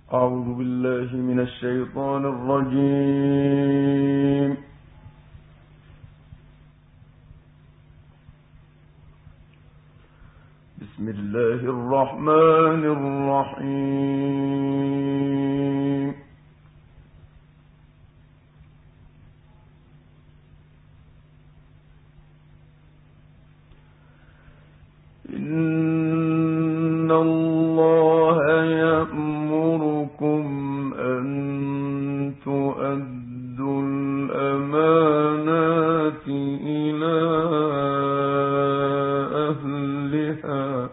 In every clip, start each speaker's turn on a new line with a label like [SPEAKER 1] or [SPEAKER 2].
[SPEAKER 1] أعوذ بالله من الشيطان الرجيم. بسم الله الرحمن الرحيم. إن الله يأمركم أن تؤدوا الأمانات إلى أهلها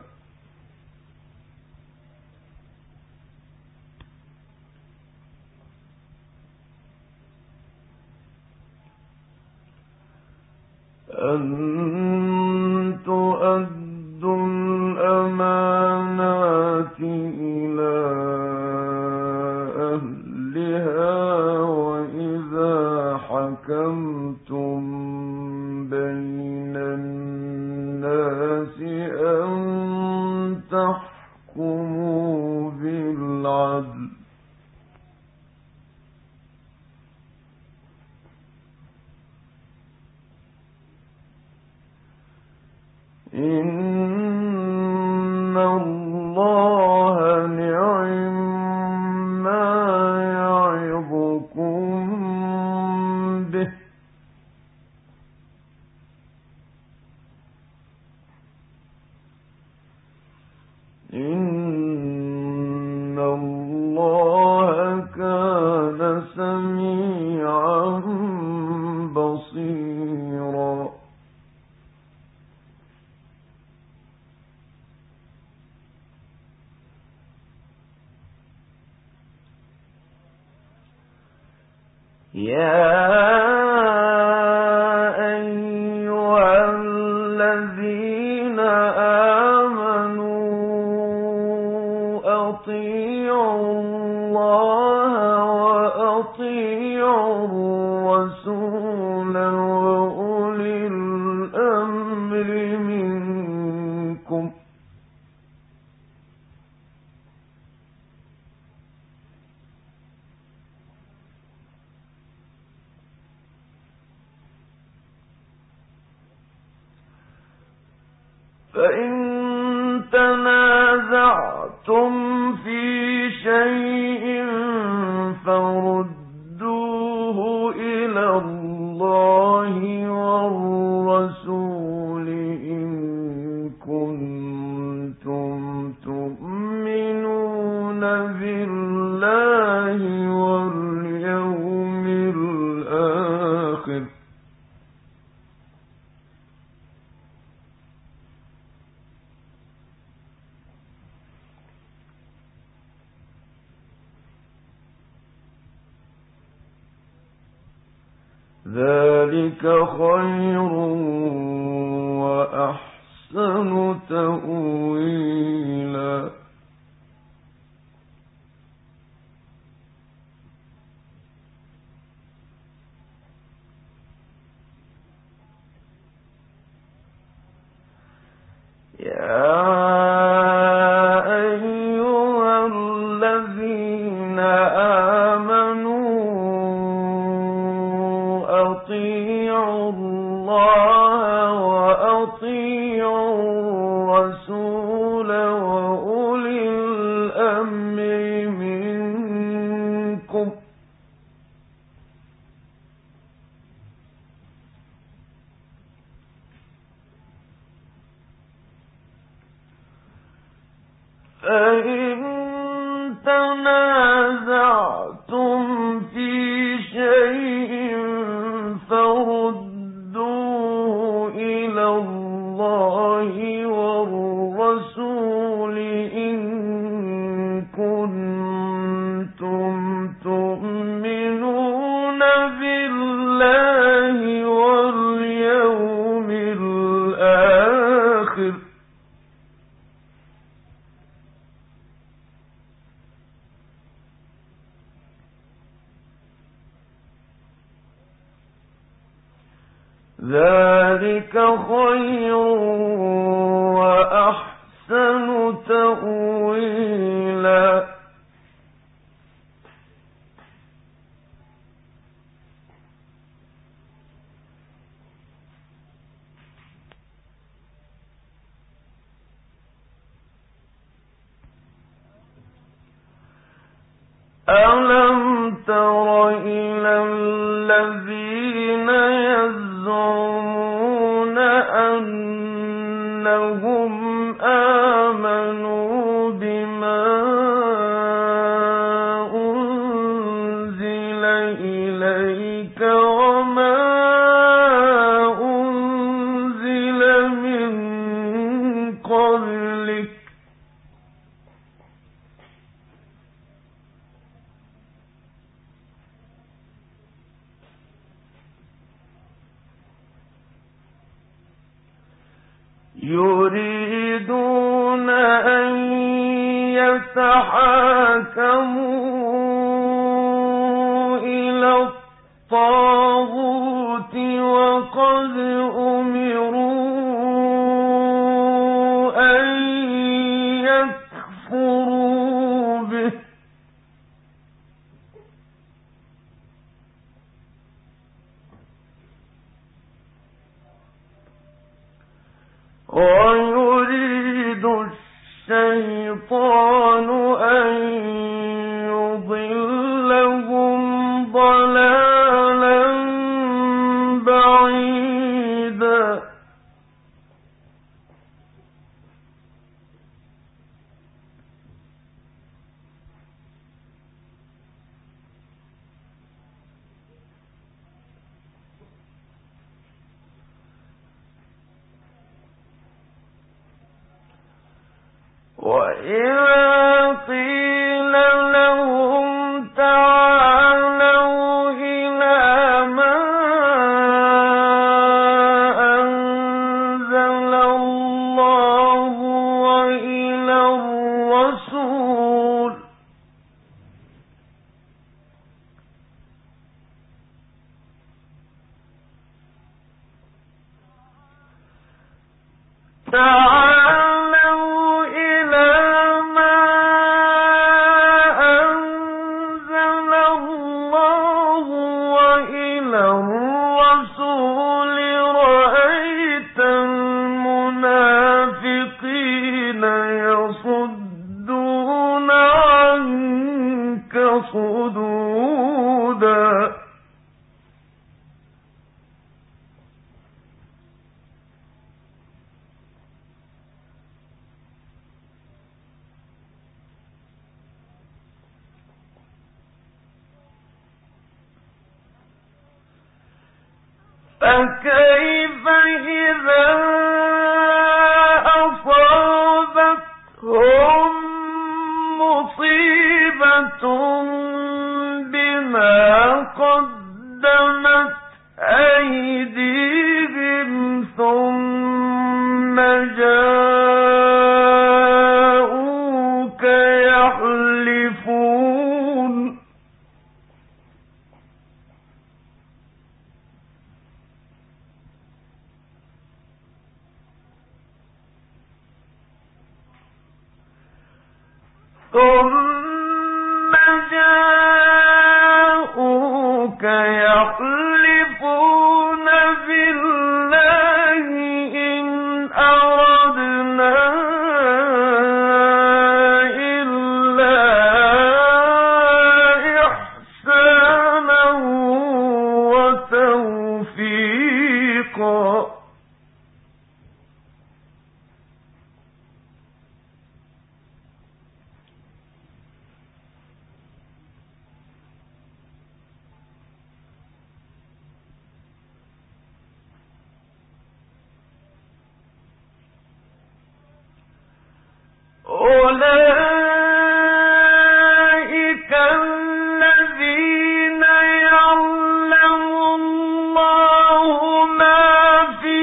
[SPEAKER 1] وإذا حكمتم بين الناس أن تحكموا بالعدل. إن الله نعم يعظكم به إن الله كان سميعا بصيرا. يا أيها الذين آمنوا أطيعوا الله وأطيعوا الرسول وأولي الأمر منكم. فإن تنازعتم في شيء فردوه إلى الله والرسول إن كنتم تؤمنون بالله واليوم الآخر. ذلك خير وأحسن تأويلا. أطيعوا الله وأطيعوا الرسول وأولي الأمر منكم. فإن تنازعتم في شيء فردوه إلى الله والرسول إن كنتم تؤمنون بالله واليوم الآخر. ذلك خير وأحسن تأويلا. ألم تر إلى الذين يزعمون أنهم آمنوا بما أنزل إليك وما أنزل من قبلك يريدون أن يتحاكموا إلى الطاغوت وقد أمروا أن يكفروا به ويريد الشيطان أن يضلهم ضلالا بعيدا وإذا قيل لهم تعالوا إلى ما أنزل الله وإلى الرسول رأيت المنافقين يصدون عنك صدودا فكيف إذا أصابتهم مصيبة بما قدمت أيديهم ثم جاءوك يحلفون بالله إن أردنا إلا إحسانا وتوفيقا أولئك الذين يعلم الله ما في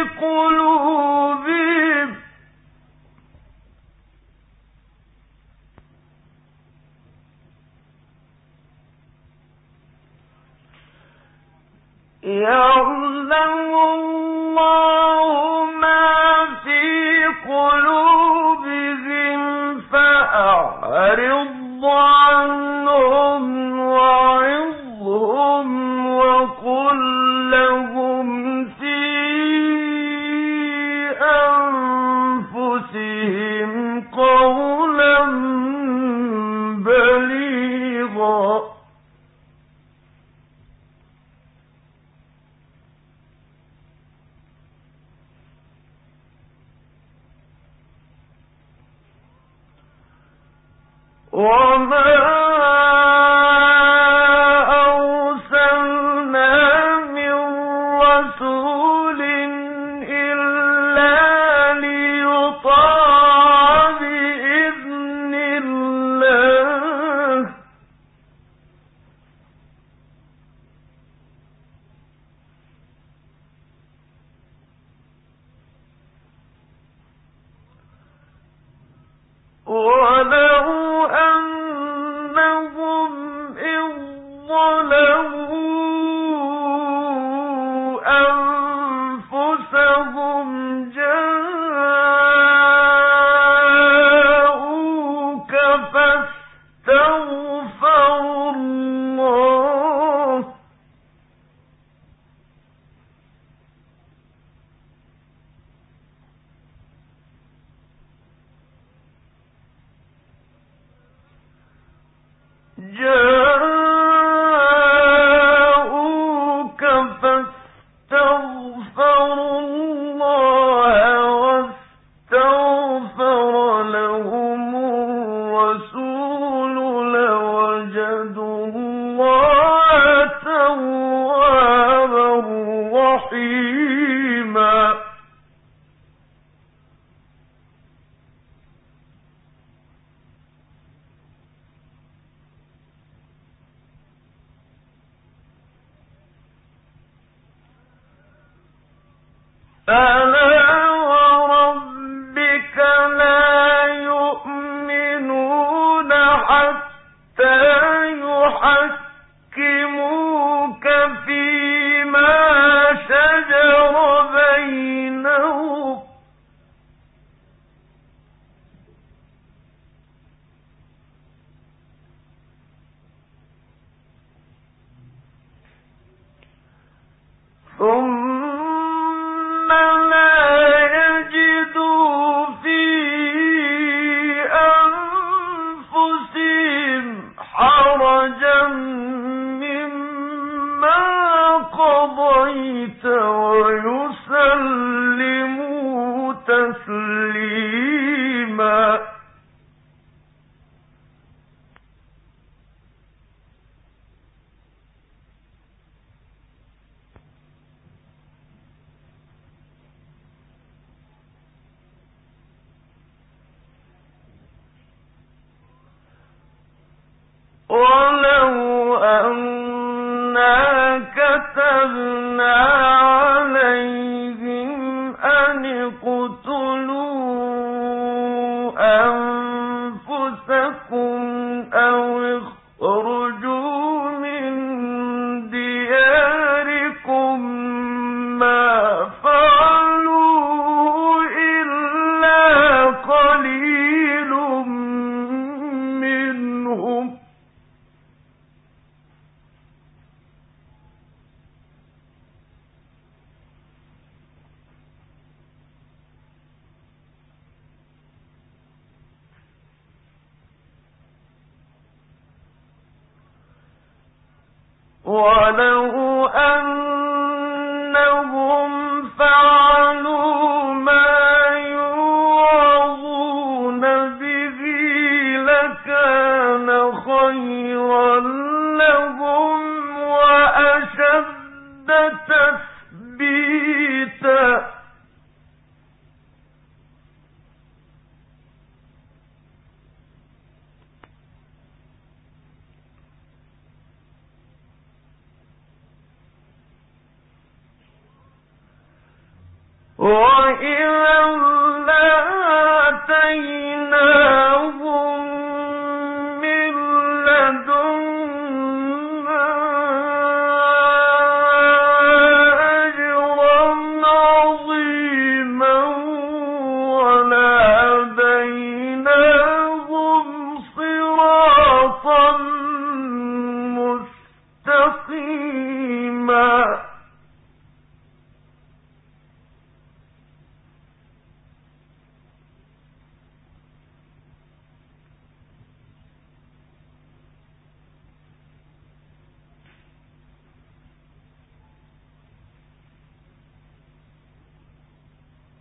[SPEAKER 1] قلوبهم يعلم الله ما في قلوبهم فأعرض عنهم وعظهم وقل لهم في أنفسهم قولا بليغا ولو أنا كتبنا عليهم أن اقتلوا أنفسكم أو اخرجوا من دياركم ما فعلوا إلا قليل منهم ولو أنهم فعلوا ما يوعظون به لكان خيرا لهم وأشد تثبيتا وإذا لآتيناهم من لدنا أجرا عظيما ولهديناهم صراطا مستقيما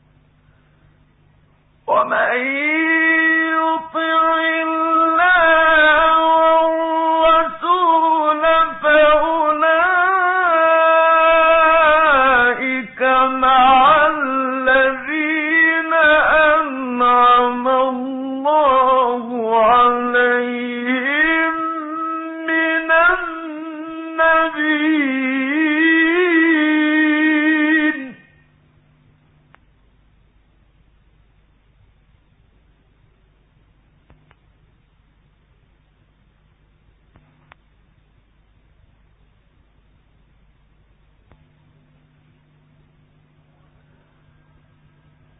[SPEAKER 1] ومن يطع الله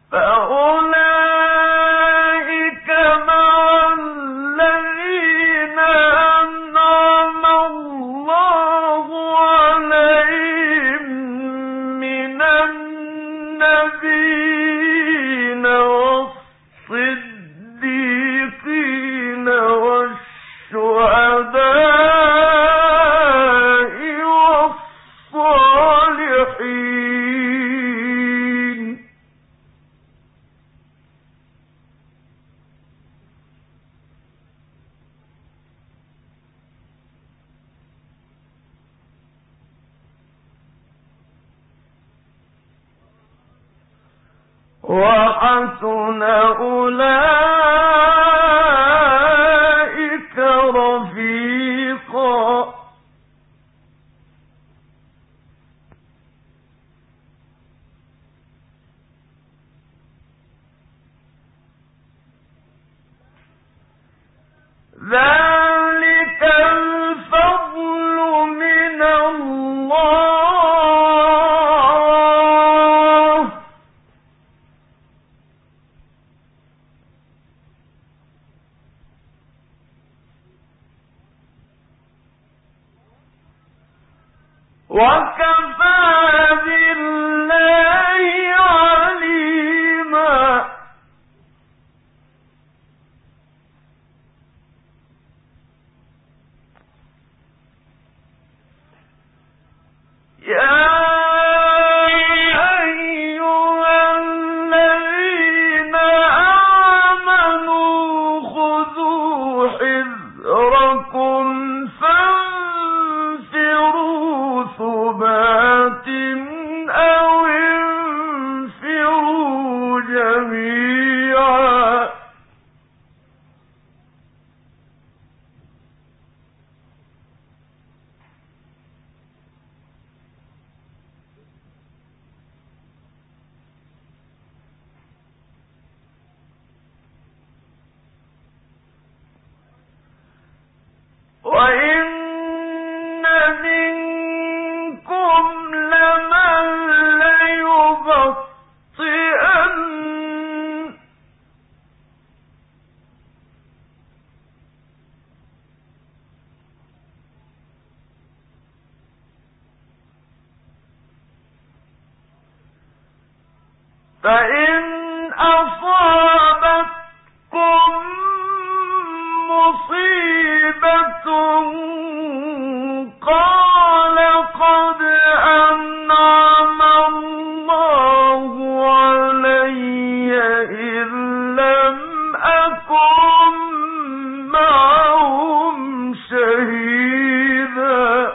[SPEAKER 1] فأولئك مع الذين أنعم الله عليهم من النبيين والصديقين والشهداء والصالحين. وحسن أولئك رفيقا. ذلك الفضل من الله، وكفى بالله عليما. يا أيها الذين آمنوا خذوا حذركم فانفروا ثبات أو انفروا جميعا. وإن منكم لمن ليبطئن فإن أصابتكم مصيبة قال قد أنعم الله علي إذ لم أكن معهم شهيدا.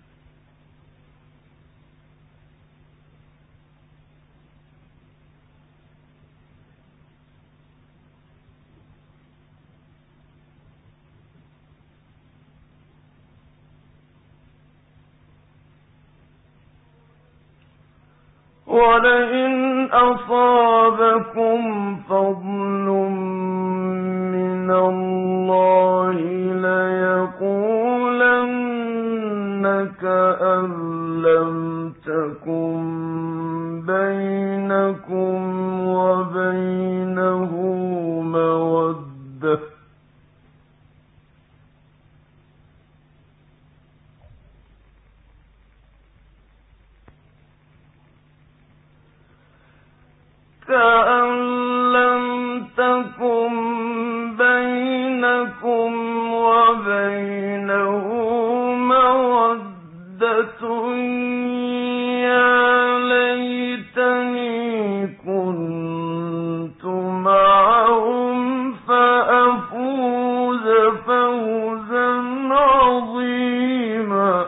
[SPEAKER 1] ولئن أصابكم فضل من الله ليقولن كأن لم تكن بينكم وبينه مودة. كأن لم تكن بينكم وبينه مودة يا ليتني كنت معهم فأفوز فوزا عظيما.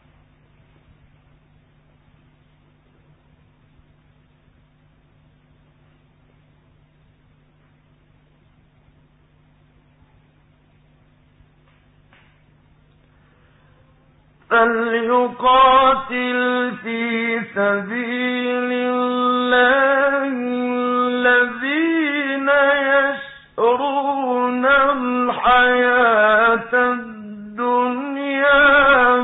[SPEAKER 1] فليقاتل في سبيل الله الذين يشرون الحياة الدنيا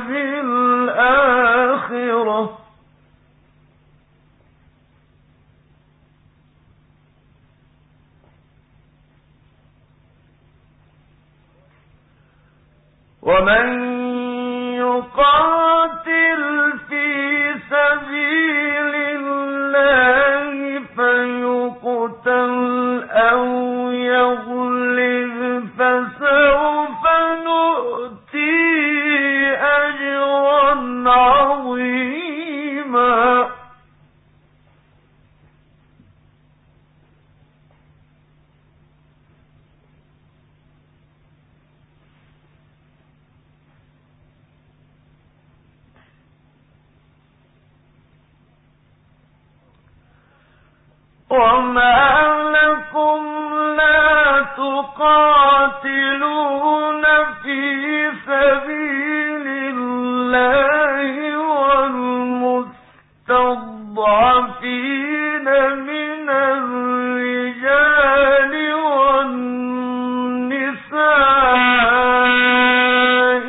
[SPEAKER 1] بالآخرة ومن يقاتل في سبيل الله فيقتل أو يغلب فسوف نؤتيه أجرا عظيما. وما لكم لا تقاتلون في سبيل الله والمستضعفين من الرجال والنساء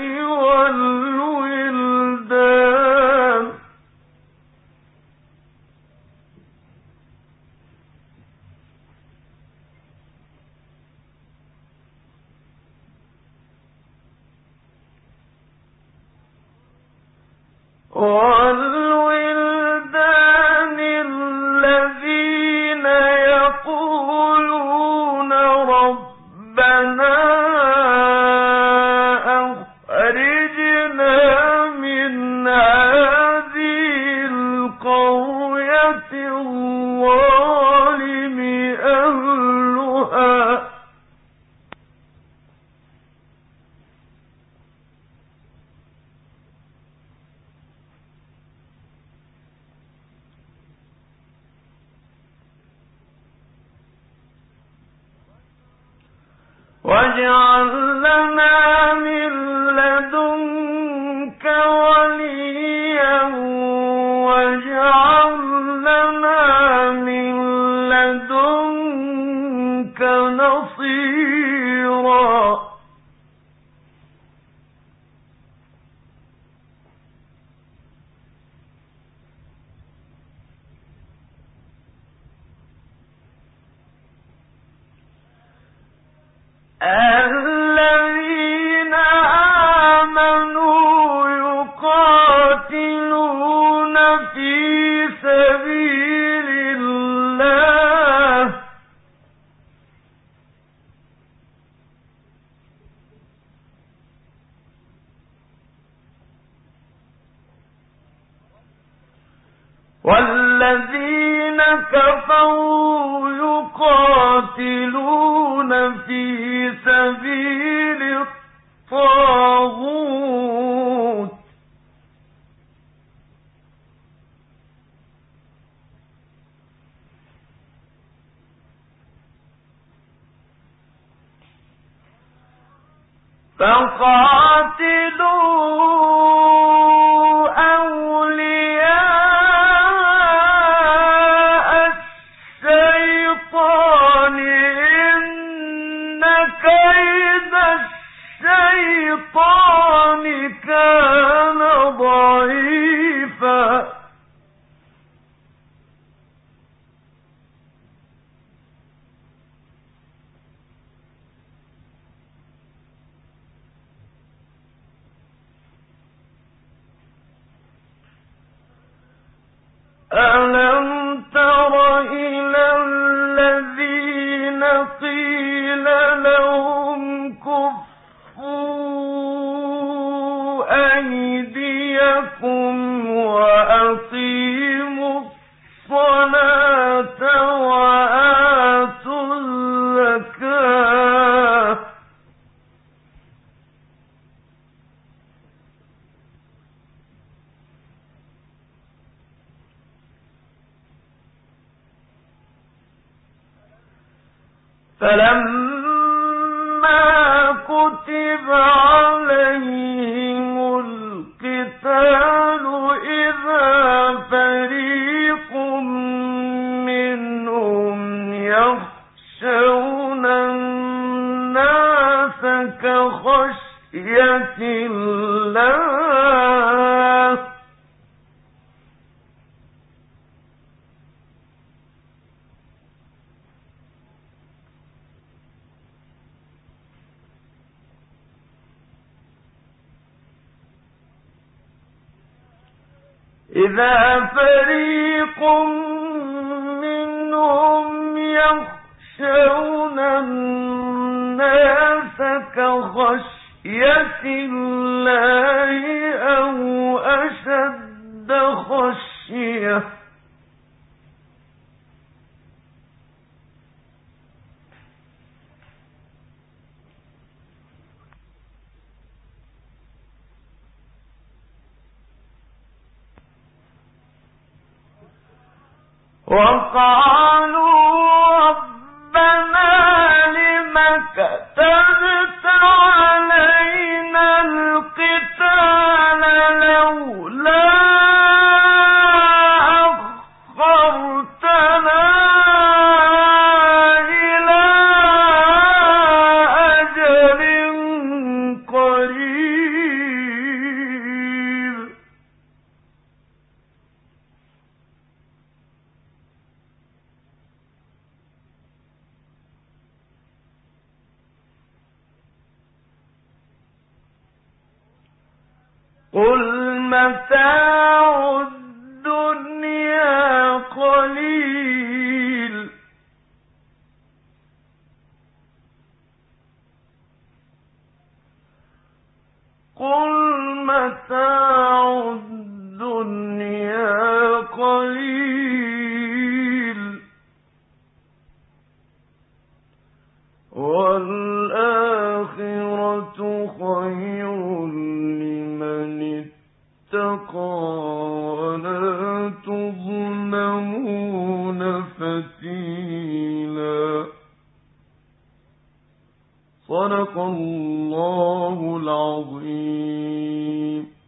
[SPEAKER 1] والولدان الذين يقولون ربنا أخرجنا من هذه القرية الظالم أهلها واجعل لنا من لدنك وليا واجعل لنا من لدنك نصيرا. الذين آمنوا يقاتلون في سبيل الله والذين كفروا يقاتلون في سبيل الطاغوت فقاتلوا أولياء الشيطان إن كيد الشيطان كان ضعيفا. ألم تر إلى الذين قيل لهم كفوا أيديكم وأقيموا الصلاة وآتوا الزكاة فلما كتب عليهم القتال إذا فريق منهم يخشون الناس كخشية الله إذا فريق منهم يخشون الناس كخشية الله أو أشد خشية وقالوا ربنا لم كتبت علينا القتال لولا أخرتنا إلى أجل قريب قل متاع الدنيا قليل قل متاع الدنيا قليل والآخرة خير لمن اتقى ولا تظلمون فتيلا. صدق الله العظيم.